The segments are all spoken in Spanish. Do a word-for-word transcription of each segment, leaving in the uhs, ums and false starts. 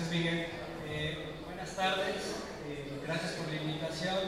Gracias, Miguel. Eh, buenas tardes, eh, gracias por la invitación.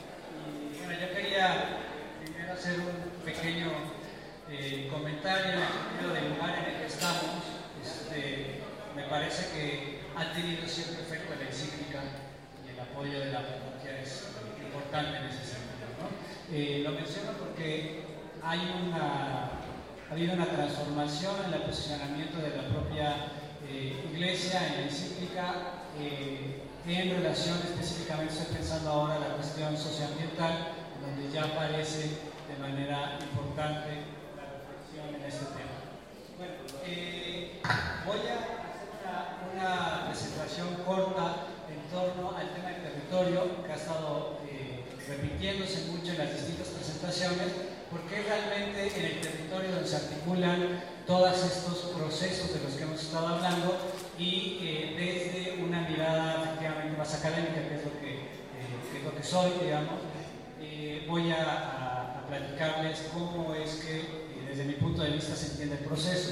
Y bueno, yo quería primero hacer un pequeño eh, comentario en el sentido del lugar en el que estamos. Este, me parece que ha tenido cierto efecto la encíclica y el apoyo de la parroquia es importante en ese sentido, ¿no? Eh, lo menciono porque hay una, ha habido una transformación en el posicionamiento de la propia Eh, iglesia, en la encíclica, eh, en relación específicamente, estoy pensando ahora en la cuestión socioambiental, donde ya aparece de manera importante la reflexión en este tema. Bueno, eh, voy a hacer una, una presentación corta en torno al tema del territorio, que ha estado eh, repitiéndose mucho en las distintas presentaciones, porque realmente en el territorio donde se articulan todos estos procesos de los que hemos estado hablando y eh, desde una mirada efectivamente más académica, que es lo que, eh, que, es lo que soy, digamos, eh, voy a, a, a platicarles cómo es que eh, desde mi punto de vista se entiende el proceso.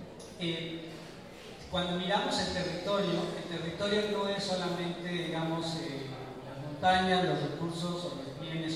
Eh, cuando miramos el territorio, el territorio no es solamente, digamos, eh, las montañas, los recursos o los bienes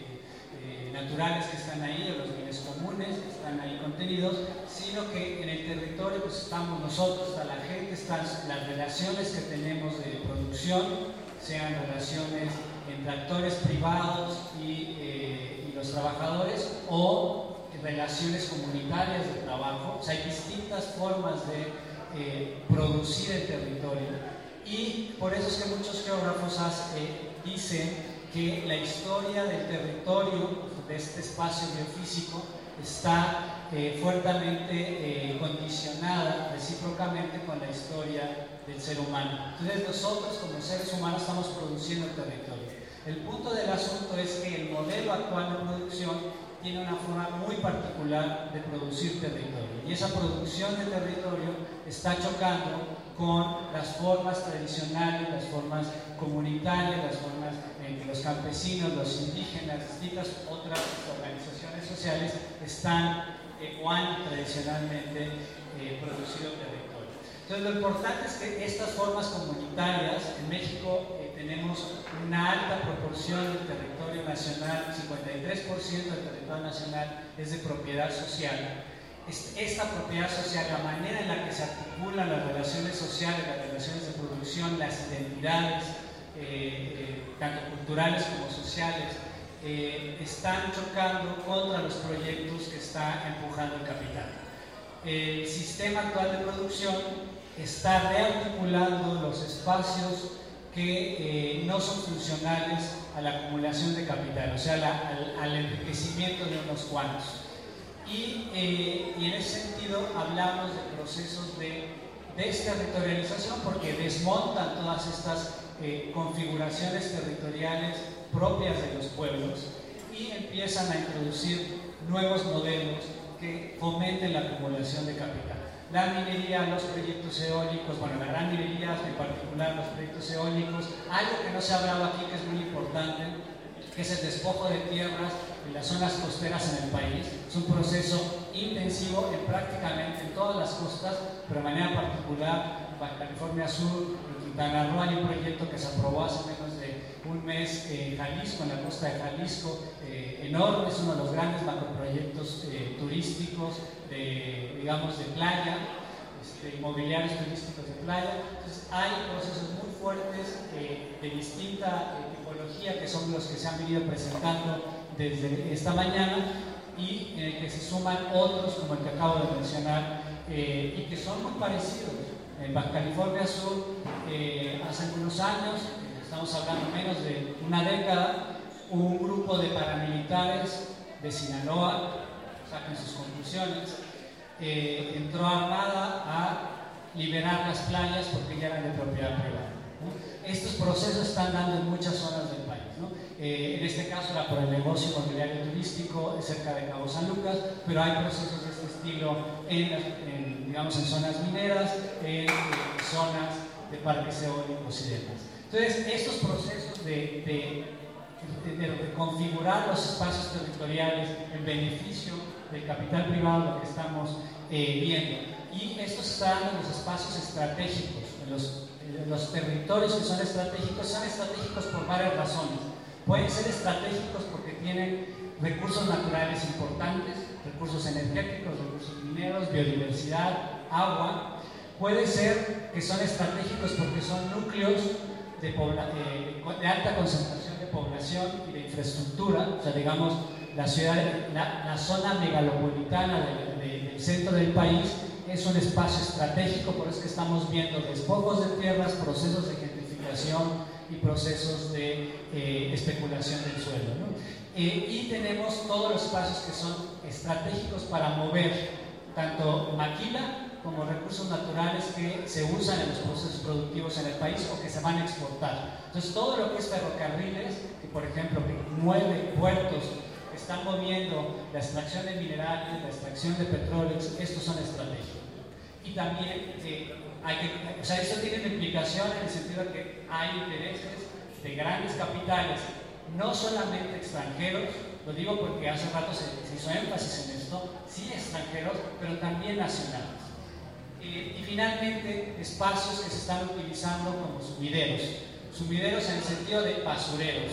eh, naturales que están ahí, o los bienes comunes que están ahí contenidos, sino que en el territorio pues, estamos nosotros, está la gente, están las relaciones que tenemos de producción, sean relaciones entre actores privados y, eh, y los trabajadores, o relaciones comunitarias de trabajo. O sea, hay distintas formas de eh, producir el territorio, y por eso es que muchos geógrafos eh, dicen que la historia del territorio, de este espacio biofísico, está eh, fuertemente eh, condicionada recíprocamente con la historia del ser humano. Entonces nosotros como seres humanos estamos produciendo el territorio. El punto del asunto es que el modelo actual de producción tiene una forma muy particular de producir territorio, y esa producción de territorio está chocando con las formas tradicionales, las formas comunitarias, las formas en que los campesinos, los indígenas, distintas otras organizaciones sociales están eh, o han tradicionalmente eh, producido territorio. Entonces, lo importante es que estas formas comunitarias, en México eh, tenemos una alta proporción del territorio nacional, cincuenta y tres por ciento del territorio nacional es de propiedad social. Esta propiedad social, la manera en la que se articulan las relaciones sociales, las relaciones de producción, las identidades, eh, eh, tanto culturales como sociales, eh, están chocando contra los proyectos que está empujando el capital. El sistema actual de producción está rearticulando los espacios que eh, no son funcionales a la acumulación de capital, o sea, la, al, al enriquecimiento de unos cuantos. Y, eh, y en ese sentido hablamos de procesos de desterritorialización, porque desmontan todas estas eh, configuraciones territoriales propias de los pueblos y empiezan a introducir nuevos modelos que fomenten la acumulación de capital. La minería, los proyectos eólicos, bueno, la gran minería, en particular los proyectos eólicos, algo que no se ha hablado aquí que es muy importante, que es el despojo de tierras en las zonas costeras en el país. Es un proceso intensivo en prácticamente en todas las costas, pero de manera particular en Baja California Sur, en Quintana Roo hay un proyecto que se aprobó hace menos de un mes en Jalisco, en la costa de Jalisco, eh, enorme, es uno de los grandes macroproyectos eh, turísticos de, digamos, de playa, este, inmobiliarios turísticos de playa. Entonces hay procesos muy fuertes eh, de distinta eh, tipología, que son los que se han venido presentando desde esta mañana, y en el que se suman otros como el que acabo de mencionar eh, y que son muy parecidos. En Baja California Sur, eh, hace algunos años, eh, estamos hablando menos de una década, un grupo de paramilitares de Sinaloa, saquen sus conclusiones, eh, entró armada a liberar las playas porque ya eran de propiedad privada, ¿no? Estos procesos están dando en muchas zonas del país, ¿no? Eh, en este caso era por el negocio inmobiliario turístico cerca de Cabo San Lucas, pero hay procesos de este estilo en, en, digamos, en zonas mineras, en, en zonas de parques eólicos y demás. Entonces, estos procesos de, de, de, de, de configurar los espacios territoriales en beneficio del capital privado, lo que estamos eh, viendo. y esto se está dando en los espacios estratégicos, en los, en los territorios que son estratégicos. Son estratégicos por varias razones. Pueden ser estratégicos porque tienen recursos naturales importantes, recursos energéticos, recursos mineros, biodiversidad, agua. Puede ser que son estratégicos porque son núcleos de, pobla eh, de alta concentración de población y de infraestructura, o sea, digamos, la ciudad, la, la zona megalopolitana de, de, del centro del país es un espacio estratégico. Por eso que estamos viendo despojos de tierras, procesos de gentrificación y procesos de eh, especulación del suelo, ¿no? Eh, y tenemos todos los espacios que son estratégicos para mover tanto maquila como recursos naturales que se usan en los procesos productivos en el país o que se van a exportar. Entonces, todo lo que es ferrocarriles, que por ejemplo que mueve puertos, que están moviendo la extracción de minerales, la extracción de petróleo, estos son estratégicos. Y también eh, hay que, o sea, esto tiene una implicación en el sentido de que hay intereses de grandes capitales, no solamente extranjeros. Lo digo porque hace rato se, se hizo énfasis en esto, sí extranjeros, pero también nacionales. Eh, y finalmente, espacios que se están utilizando como sumideros. Sumideros en el sentido de basureros.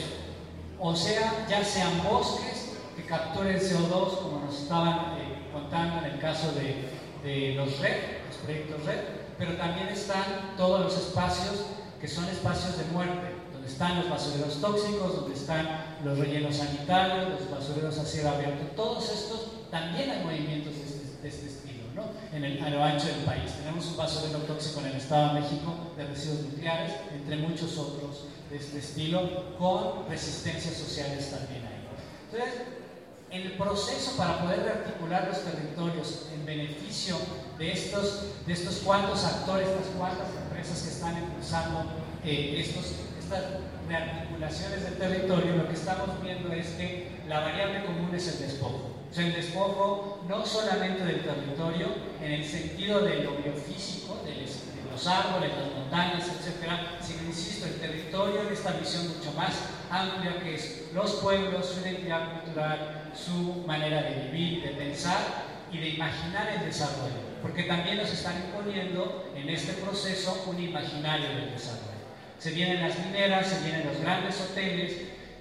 O sea, ya sean bosques que capturen C O dos, como nos estaban eh, contando en el caso de, de los R E D, los proyectos R E D, pero también están todos los espacios que son espacios de muerte, donde están los basureros tóxicos, donde están los rellenos sanitarios, los basureros a cielo abierto. Todos estos también hay movimientos de este, de este estilo, ¿no? En el, a lo ancho del país. Tenemos un basurero tóxico en el Estado de México de residuos nucleares, entre muchos otros de este estilo, con resistencias sociales también ahí. Entonces, el proceso para poder rearticular los territorios en beneficio de estos, de estos cuantos actores, estas cuantas empresas que están impulsando eh, estos, estas rearticulaciones del territorio, lo que estamos viendo es que la variable común es el despojo. O sea, el despojo no solamente del territorio en el sentido de lo biofísico, de los árboles, las montañas, etcétera, sino, insisto, el territorio en esta visión mucho más amplia, que es los pueblos, su identidad cultural, su manera de vivir, de pensar y de imaginar el desarrollo, porque también nos están imponiendo en este proceso un imaginario del desarrollo. Se vienen las mineras, se vienen los grandes hoteles,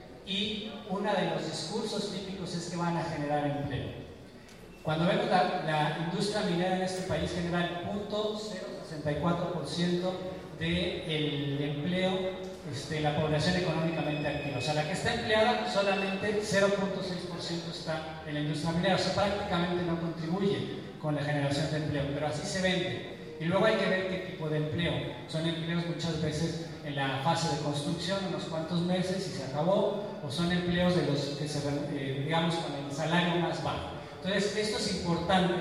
y uno de los discursos típicos es que van a generar empleo. Cuando vemos la, la industria minera en este país, genera el cero punto cero sesenta y cuatro por ciento del empleo este, de la población económicamente activa. O sea, la que está empleada, solamente cero punto seis por ciento está en la industria minera. O sea, prácticamente no contribuye con la generación de empleo, pero así se vende. Y luego hay que ver qué tipo de empleo. Son empleos muchas veces en la fase de construcción, unos cuantos meses y se acabó, o son empleos de los que se, eh, digamos, con el salario más bajo. Entonces, esto es importante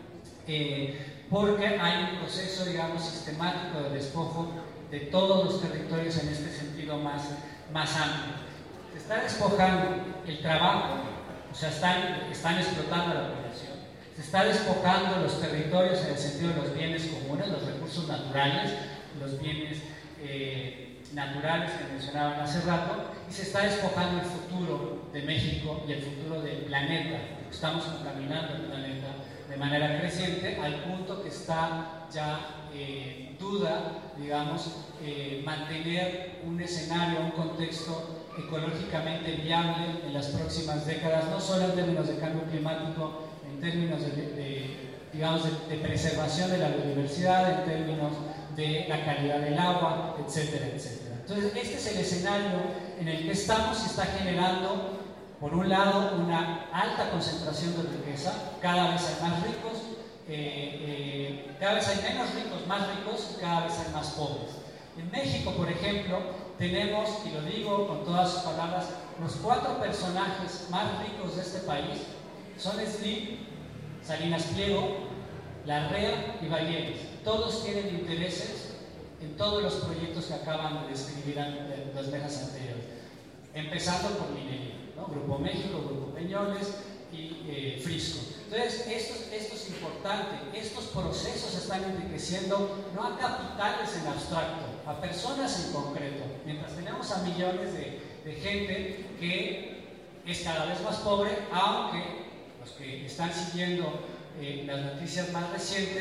eh, porque hay un proceso, digamos, sistemático de despojo de todos los territorios en este sentido más, más amplio. Se está despojando el trabajo, o sea, están, están explotando a la población. Se está despojando los territorios en el sentido de los bienes comunes, los recursos naturales, los bienes eh, naturales que mencionaban hace rato, y se está despojando el futuro de México y el futuro del planeta. Estamos contaminando el planeta de manera creciente, al punto que está ya eh, en duda, digamos, eh, mantener un escenario, un contexto ecológicamente viable en las próximas décadas, no solo en términos de cambio climático, en términos de, de, digamos, de, de preservación de la biodiversidad, en términos de la calidad del agua, etcétera, etcétera. Entonces, este es el escenario en el que estamos y está generando, por un lado, una alta concentración de riqueza. Cada vez hay más ricos, eh, eh, cada vez hay menos ricos, más ricos, y cada vez hay más pobres. En México, por ejemplo, tenemos, y lo digo con todas sus palabras, los cuatro personajes más ricos de este país son Slim, Salinas Pliego, Larrea y Valleres. Todos tienen intereses en todos los proyectos que acaban de describir en las mesas anteriores, empezando por minería, ¿no? Grupo México, Grupo Peñoles y eh, Frisco. Entonces, esto, esto es importante. Estos procesos están enriqueciendo no a capitales en abstracto, a personas en concreto. Mientras tenemos a millones de, de gente que es cada vez más pobre, aunque los que están siguiendo eh, las noticias más recientes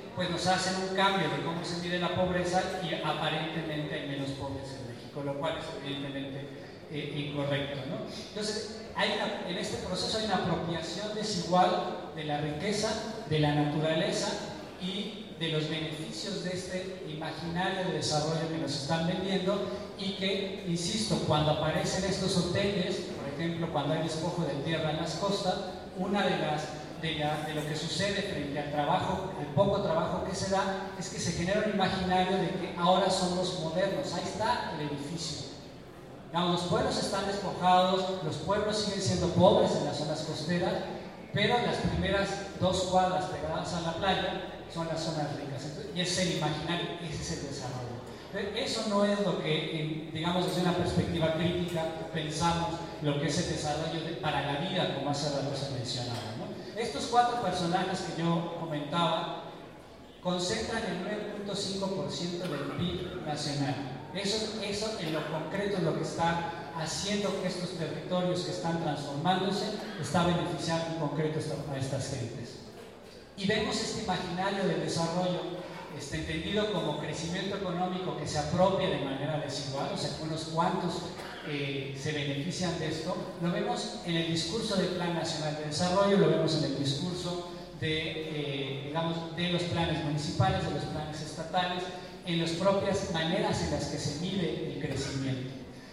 pues nos hacen un cambio de cómo se mide la pobreza y aparentemente hay menos pobres en México, lo cual es evidentemente eh, incorrecto, ¿no? Entonces, hay una, en este proceso hay una apropiación desigual de la riqueza, de la naturaleza y de los beneficios de este imaginario de desarrollo que nos están vendiendo y que, insisto, cuando aparecen estos hoteles, por ejemplo, cuando hay despojo de tierra en las costas, una de las De, la, de lo que sucede frente al trabajo, al poco trabajo que se da, es que se genera un imaginario de que ahora son los modernos, ahí está el edificio. Digamos, los pueblos están despojados, los pueblos siguen siendo pobres en las zonas costeras, pero las primeras dos cuadras pegadas a la playa son las zonas ricas. Entonces, y ese es el imaginario, ese es el desarrollo. Eso no es lo que, digamos, desde una perspectiva crítica pensamos lo que es el desarrollo de, para la vida, como hace rato se mencionaba, ¿no? Estos cuatro personajes que yo comentaba concentran el nueve punto cinco por ciento del P I B nacional. Eso, eso en lo concreto es lo que está haciendo que estos territorios que están transformándose está beneficiando en concreto a estas gentes. Y vemos este imaginario del desarrollo este, entendido como crecimiento económico que se apropia de manera desigual, o sea, unos cuantos eh, se benefician de esto. Lo vemos en el discurso del Plan Nacional de Desarrollo, lo vemos en el discurso de, eh, digamos, de los planes municipales, de los planes estatales, en las propias maneras en las que se mide el crecimiento.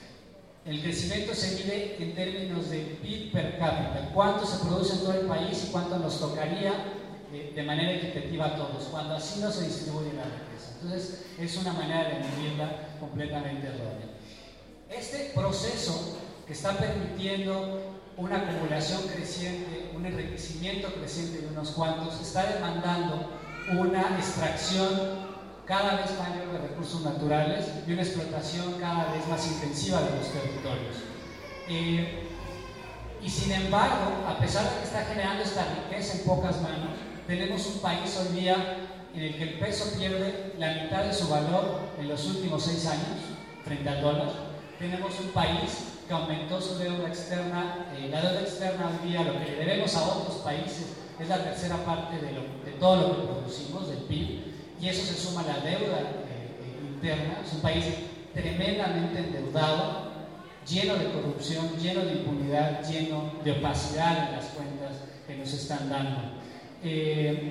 El crecimiento se mide en términos de P I B per cápita, cuánto se produce en todo el país y cuánto nos tocaría eh, de manera equitativa a todos, cuando así no se distribuye la riqueza. Entonces, es una manera de medirla completamente errónea. Este proceso que está permitiendo una acumulación creciente, un enriquecimiento creciente de unos cuantos, está demandando una extracción cada vez mayor de recursos naturales y una explotación cada vez más intensiva de los territorios. Eh, y sin embargo, a pesar de que está generando esta riqueza en pocas manos, tenemos un país hoy día en el que el peso pierde la mitad de su valor en los últimos seis años frente al dólar. Tenemos un país que aumentó su deuda externa, eh, la deuda externa hoy día, lo que le debemos a otros países, es la tercera parte de, lo, de todo lo que producimos, del P I B. Y eso se suma a la deuda eh, interna. Es un país tremendamente endeudado, lleno de corrupción, lleno de impunidad, lleno de opacidad en las cuentas que nos están dando. Eh,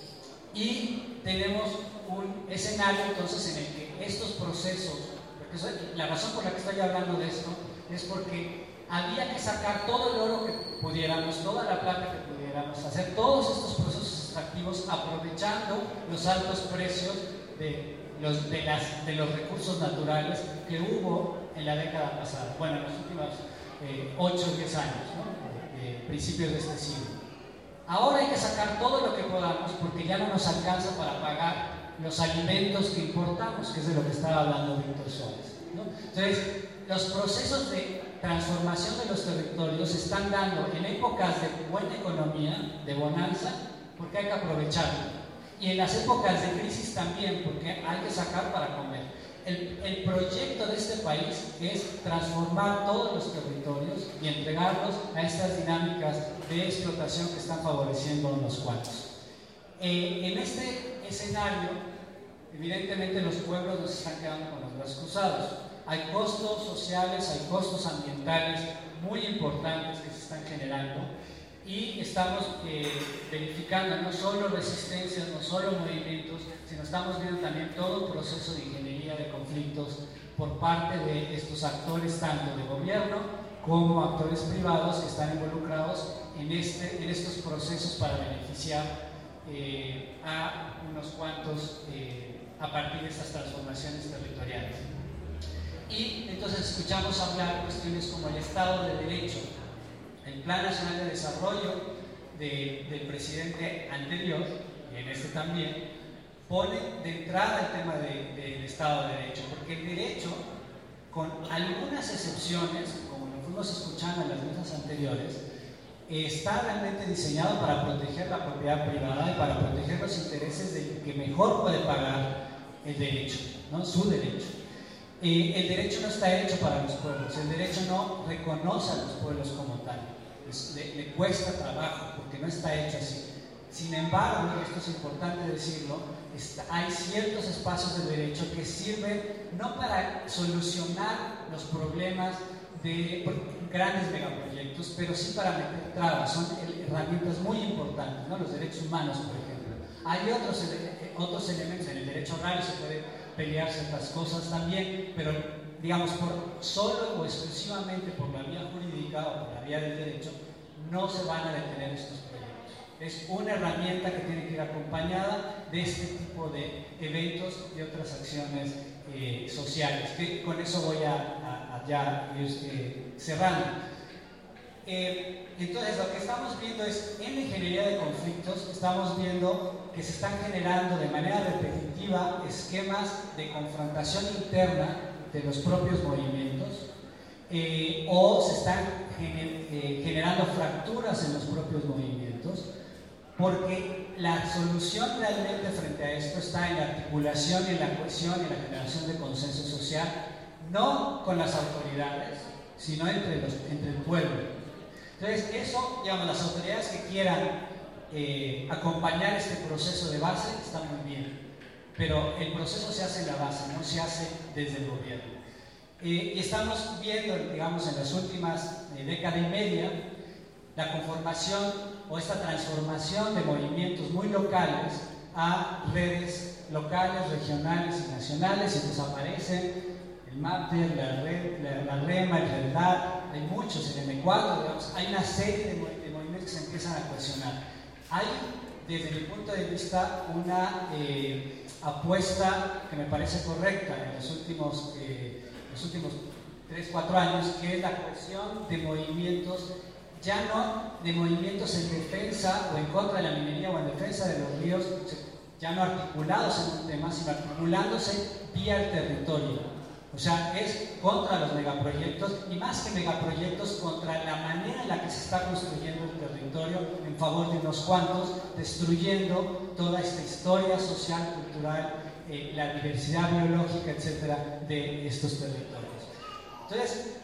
y tenemos un escenario entonces en el que estos procesos, porque eso, la razón por la que estoy hablando de esto es porque había que sacar todo el oro que pudiéramos, toda la plata que pudiéramos, hacer todos estos procesos extractivos aprovechando los altos precios de los, de, las, de los recursos naturales que hubo en la década pasada, bueno, en los últimos ocho o diez años, ¿no? eh, principios de este siglo. Ahora hay que sacar todo lo que podamos porque ya no nos alcanza para pagar los alimentos que importamos, que es de lo que estaba hablando Víctor Suárez, ¿no? Entonces, los procesos de transformación de los territorios se están dando en épocas de buena economía, de bonanza, porque hay que aprovecharlo. Y en las épocas de crisis también, porque hay que sacar para comer. El, el proyecto de este país es transformar todos los territorios y entregarlos a estas dinámicas de explotación que están favoreciendo a unos cuantos. Eh, en este escenario, evidentemente los pueblos nos están quedando con los brazos cruzados. Hay costos sociales, hay costos ambientales muy importantes que se están generando y estamos eh, verificando no solo resistencias, no solo movimientos, sino estamos viendo también todo un proceso de ingeniería de conflictos por parte de estos actores, tanto de gobierno como actores privados que están involucrados en, este, en estos procesos para beneficiar eh, a unos cuantos eh, a partir de estas transformaciones territoriales. Y entonces escuchamos hablar cuestiones como el Estado de Derecho. El Plan Nacional de Desarrollo de, del presidente anterior, y en este también, pone de entrada el tema de, de, del Estado de Derecho, porque el derecho, con algunas excepciones, como lo fuimos escuchando en las mesas anteriores, está realmente diseñado para proteger la propiedad privada y para proteger los intereses del que mejor puede pagar el derecho, ¿no? Su derecho. Eh, el derecho no está hecho para los pueblos, el derecho no reconoce a los pueblos como tal, es, le, le cuesta trabajo porque no está hecho así. Sin embargo, y esto es importante decirlo, está, hay ciertos espacios de derecho que sirven no para solucionar los problemas de grandes megaproyectos, pero sí para meter trabas. Son herramientas muy importantes, ¿no? Los derechos humanos, por ejemplo. Hay otros, otros elementos, en el derecho agrario se puede pelear ciertas cosas también, pero digamos, por solo o exclusivamente por la vía jurídica o por la vía del derecho, no se van a detener estos proyectos. Es una herramienta que tiene que ir acompañada de este tipo de eventos y otras acciones eh, sociales, que con eso voy a, a, a ya ir eh, cerrando. Eh, entonces, lo que estamos viendo es, en la ingeniería de conflictos, estamos viendo que se están generando de manera repetitiva esquemas de confrontación interna de los propios movimientos, eh, o se están gener, eh, generando fracturas en los propios movimientos, porque la solución realmente frente a esto está en la articulación, en la cohesión y en la generación de consenso social, no con las autoridades, sino entre, los, entre el pueblo. Entonces, eso, digamos, las autoridades que quieran eh, acompañar este proceso de base está muy bien, pero el proceso se hace en la base, no se hace desde el gobierno. Eh, y estamos viendo, digamos, en las últimas eh, década y media, la conformación o esta transformación de movimientos muy locales a redes locales, regionales y nacionales, y entonces aparecen el MAPTER, la, red, la, la REMA, el REDLAR, hay muchos, el M cuatro, digamos, hay una serie de, de movimientos que se empiezan a cohesionar. Hay, desde mi punto de vista, una eh, apuesta que me parece correcta en los últimos, eh, los últimos tres cuatro años, que es la cohesión de movimientos, ya no de movimientos en defensa o en contra de la minería o en defensa de los ríos, ya no articulados en un tema, sino articulándose vía el territorio. O sea, es contra los megaproyectos, y más que megaproyectos, contra la manera en la que se está construyendo el territorio en favor de unos cuantos, destruyendo toda esta historia social, cultural, eh, la diversidad biológica, etcétera, de estos territorios. Entonces,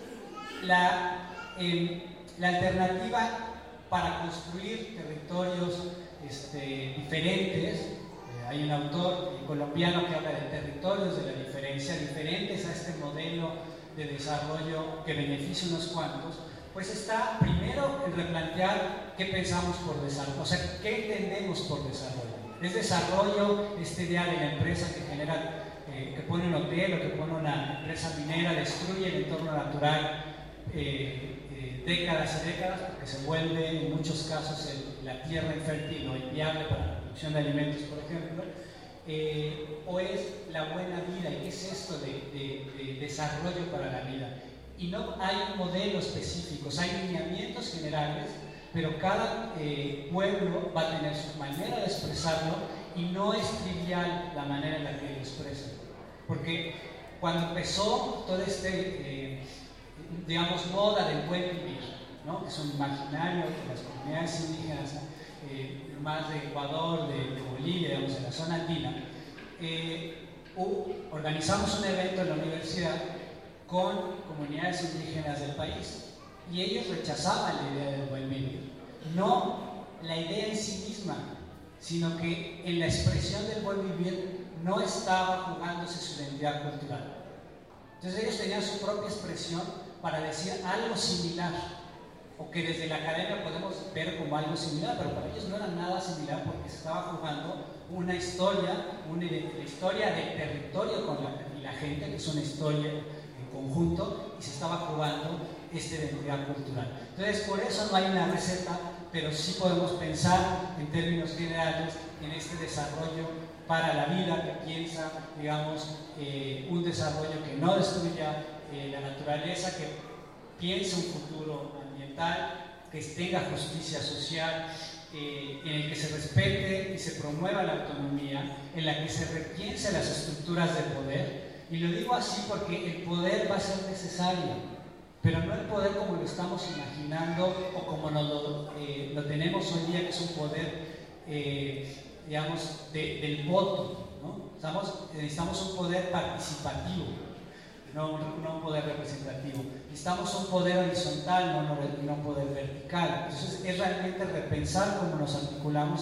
la, eh, la alternativa para construir territorios este, diferentes, hay un autor colombiano que habla de territorios de la diferencia, diferentes a este modelo de desarrollo que beneficia a unos cuantos, pues está primero en replantear qué pensamos por desarrollo, o sea, qué entendemos por desarrollo. ¿Es desarrollo esta idea de la empresa que genera, eh, que pone un hotel o que pone una empresa minera, destruye el entorno natural eh, eh, décadas y décadas, porque se vuelve en muchos casos el, la tierra infértil o inviable para la producción de alimentos, por ejemplo, eh, o es la buena vida? ¿Y qué es esto de, de, de desarrollo para la vida? Y no hay modelos específicos, hay lineamientos generales, pero cada eh, pueblo va a tener su manera de expresarlo, y no es trivial la manera en la que lo expresan, porque cuando empezó todo este eh, digamos, moda del buen vivir, ¿no? Que es un imaginario que las comunidades indígenas, eh, más de Ecuador, de, de Bolivia, digamos, en la zona andina, eh, uh, organizamos un evento en la universidad con comunidades indígenas del país, y ellos rechazaban la idea del buen vivir, no la idea en sí misma, sino que en la expresión del buen vivir no estaba jugándose su identidad cultural. Entonces ellos tenían su propia expresión para decir algo similar, o que desde la academia podemos ver como algo similar, pero para ellos no era nada similar, porque se estaba jugando una historia, una historia del territorio con la, y la gente, que es una historia en conjunto, y se estaba jugando esta identidad cultural. Entonces, por eso no hay una receta, pero sí podemos pensar en términos generales en este desarrollo para la vida, que piensa, digamos, eh, un desarrollo que no destruya eh, la naturaleza, que piense un futuro ambiental, que tenga justicia social, eh, en el que se respete y se promueva la autonomía, en la que se repiense las estructuras de poder. Y lo digo así porque el poder va a ser necesario, pero no el poder como lo estamos imaginando o como nos lo, eh, lo tenemos hoy día, que es un poder, eh, digamos, de, del voto, ¿no? Estamos, necesitamos un poder participativo, no, no un poder representativo. Necesitamos un poder horizontal, no, no, no un poder vertical. Entonces es realmente repensar cómo nos articulamos y cómo tomamos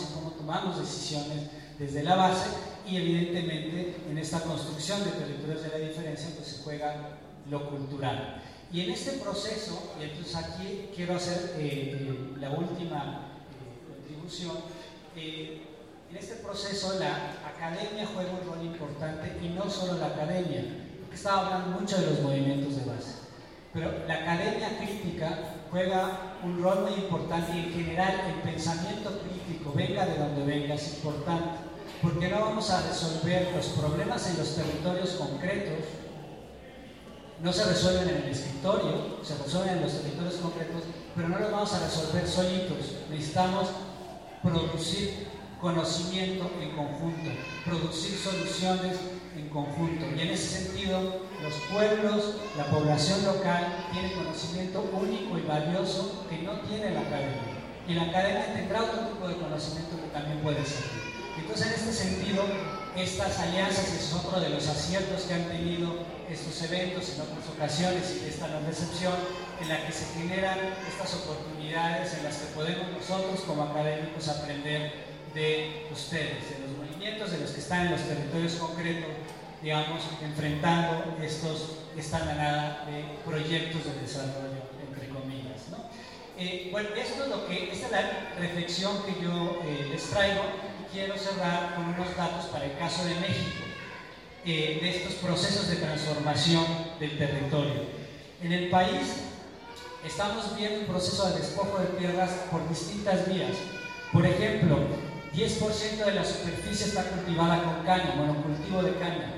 tomamos decisiones desde la base y evidentemente en esta construcción de territorios de la diferencia pues se juega lo cultural. Y en este proceso, y entonces aquí quiero hacer eh, eh, la última eh, contribución, eh, en este proceso la academia juega un rol importante y no solo la academia, porque estaba hablando mucho de los movimientos de base, pero la academia crítica juega un rol muy importante y en general el pensamiento crítico, venga de donde venga, es importante, porque no vamos a resolver los problemas en los territorios concretos. No se resuelven en el escritorio, se resuelven en los territorios concretos, pero no los vamos a resolver solitos. Necesitamos producir conocimiento en conjunto, producir soluciones en conjunto. Y en ese sentido, los pueblos, la población local, tiene conocimiento único y valioso que no tiene la academia. Y la academia tendrá otro tipo de conocimiento que también puede servir. Entonces, en este sentido, estas alianzas, es otro de los aciertos que han tenido estos eventos en otras ocasiones y esta no excepción, en la que se generan estas oportunidades en las que podemos nosotros como académicos aprender de ustedes, de los movimientos, de los que están en los territorios concretos, digamos, enfrentando estos, esta manada de proyectos de desarrollo, entre comillas, ¿no? Eh, bueno, esto es lo que, esta es la reflexión que yo eh, les traigo. Quiero cerrar con unos datos para el caso de México, eh, de estos procesos de transformación del territorio. En el país estamos viendo un proceso de despojo de tierras por distintas vías. Por ejemplo, diez por ciento de la superficie está cultivada con caña, monocultivo de caña.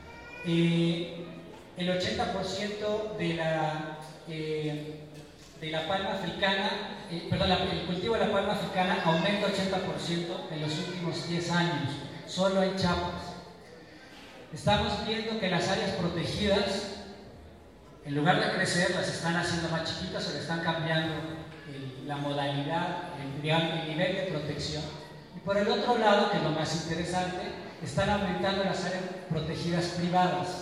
Eh, el ochenta por ciento de la, eh, de la palma africana, eh, perdón, la, el cultivo de la palma africana aumenta ochenta por ciento en los últimos diez años, solo en Chiapas. Estamos viendo que las áreas protegidas, en lugar de crecer, las están haciendo más chiquitas o le están cambiando el, la modalidad, el, el nivel de protección. Y por el otro lado, que es lo más interesante, están aumentando las áreas protegidas privadas.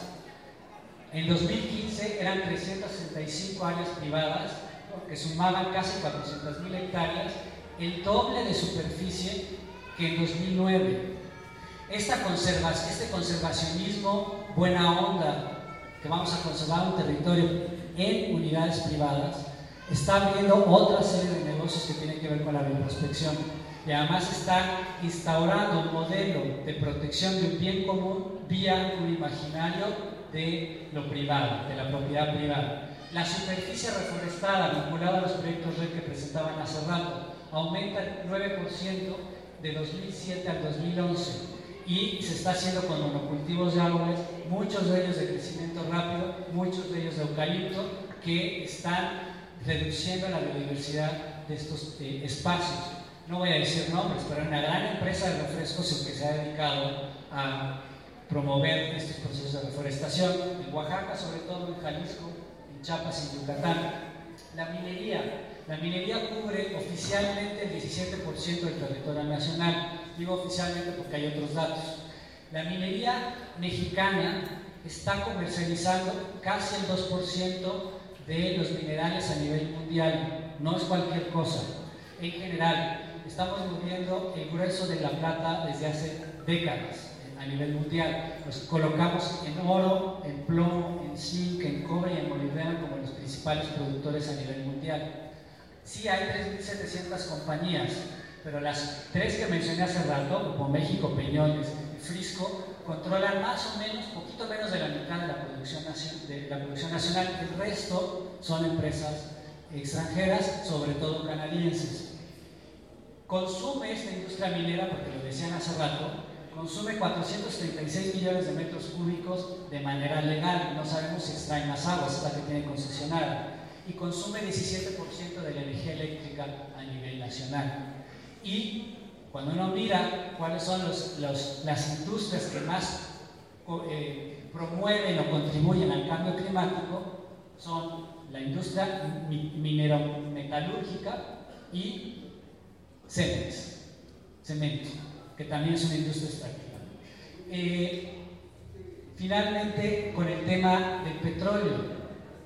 En dos mil quince eran trescientas sesenta y cinco áreas privadas, que sumaban casi cuatrocientas mil hectáreas, el doble de superficie que en dos mil nueve. Esta conservación, este conservacionismo buena onda, que vamos a conservar un territorio en unidades privadas, está abriendo otra serie de negocios que tienen que ver con la bioprospección y además está instaurando un modelo de protección de un bien común vía un imaginario de lo privado, de la propiedad privada. La superficie reforestada vinculada a los proyectos R E D que presentaban hace rato aumenta el nueve por ciento de dos mil siete al dos mil once y se está haciendo con monocultivos de árboles, muchos de ellos de crecimiento rápido, muchos de ellos de eucalipto, que están reduciendo la biodiversidad de estos eh, espacios. No voy a decir nombres, pero hay una gran empresa de refrescos que se ha dedicado a promover estos procesos de reforestación, en Oaxaca, sobre todo en Jalisco, en Chiapas y Yucatán. La minería. La minería cubre oficialmente el diecisiete por ciento del territorio nacional. Digo oficialmente porque hay otros datos. La minería mexicana está comercializando casi el dos por ciento de los minerales a nivel mundial. No es cualquier cosa. En general, estamos moviendo el grueso de la plata desde hace décadas a nivel mundial. Nos colocamos en oro, en plomo, en zinc, en cobre y en molibdeno como los principales productores a nivel mundial. Sí hay tres mil setecientas compañías, pero las tres que mencioné hace rato, como México, Peñoles y Frisco, controlan más o menos, poquito menos de la mitad de la producción, de la producción nacional. El resto son empresas extranjeras, sobre todo canadienses. Consume esta industria minera, porque lo decían hace rato, consume cuatrocientos treinta y seis millones de metros cúbicos de manera legal. No sabemos si extraen más agua, es la que tiene concesionada. Y consume diecisiete por ciento de la energía eléctrica a nivel nacional. Y cuando uno mira cuáles son los, los, las industrias que más eh, promueven o contribuyen al cambio climático, son la industria minero-metalúrgica y Cemex, cemento, que también es una industria extractiva. Eh, finalmente, con el tema del petróleo.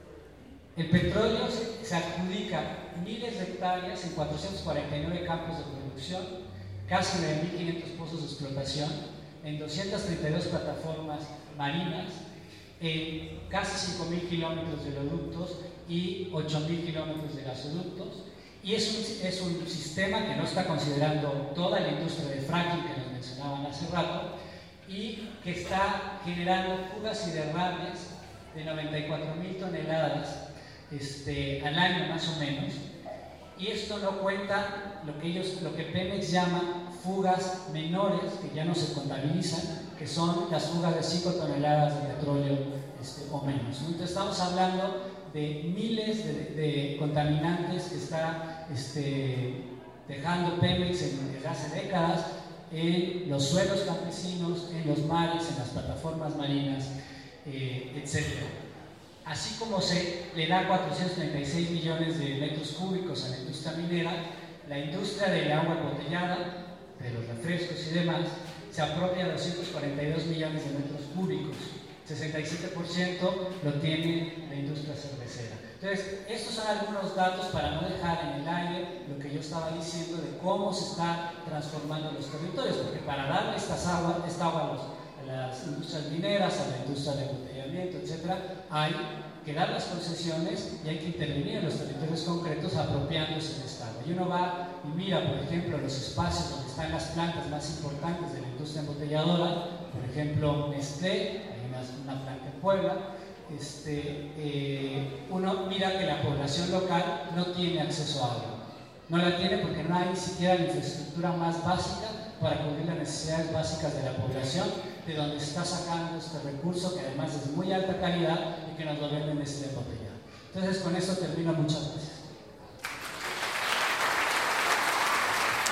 El petróleo se, se adjudica miles de hectáreas en cuatrocientos cuarenta y nueve campos de producción casi nueve mil quinientos pozos de explotación, en doscientas treinta y dos plataformas marinas, en casi cinco mil kilómetros de oleoductos y ocho mil kilómetros de gasoductos. Y es un, es un sistema que no está considerando toda la industria de fracking que nos mencionaban hace rato, y que está generando fugas y derrames de noventa y cuatro mil toneladas este, al año más o menos. Y esto no cuenta lo que, ellos, lo que Pemex llama fugas menores, que ya no se contabilizan, que son las fugas de cinco toneladas de petróleo este, o menos. Entonces estamos hablando de miles de, de contaminantes que está este, dejando Pemex en, desde hace décadas en los suelos campesinos, en los mares, en las plataformas marinas, eh, etcétera. Así como se le da cuatrocientos treinta y seis millones de metros cúbicos a la industria minera, la industria del agua embotellada, de los refrescos y demás, se apropia doscientos cuarenta y dos millones de metros cúbicos. sesenta y siete por ciento lo tiene la industria cervecera. Entonces, estos son algunos datos para no dejar en el aire lo que yo estaba diciendo de cómo se están transformando los territorios, porque para darle estas aguas, esta agua a, los, a las industrias mineras, a la industria de embotellamiento, etcétera, hay que dar las concesiones y hay que intervenir en los territorios concretos apropiándose de esta agua. Y uno va y mira, por ejemplo, los espacios donde están las plantas más importantes de la industria embotelladora, por ejemplo, Nestlé, una planta en Puebla, este, eh, uno mira que la población local no tiene acceso a agua. No la tiene porque no hay ni siquiera la infraestructura más básica para cubrir las necesidades básicas de la población, de donde está sacando este recurso que además es de muy alta calidad y que nos lo venden este embotellado. Entonces, con eso termino. Muchas gracias.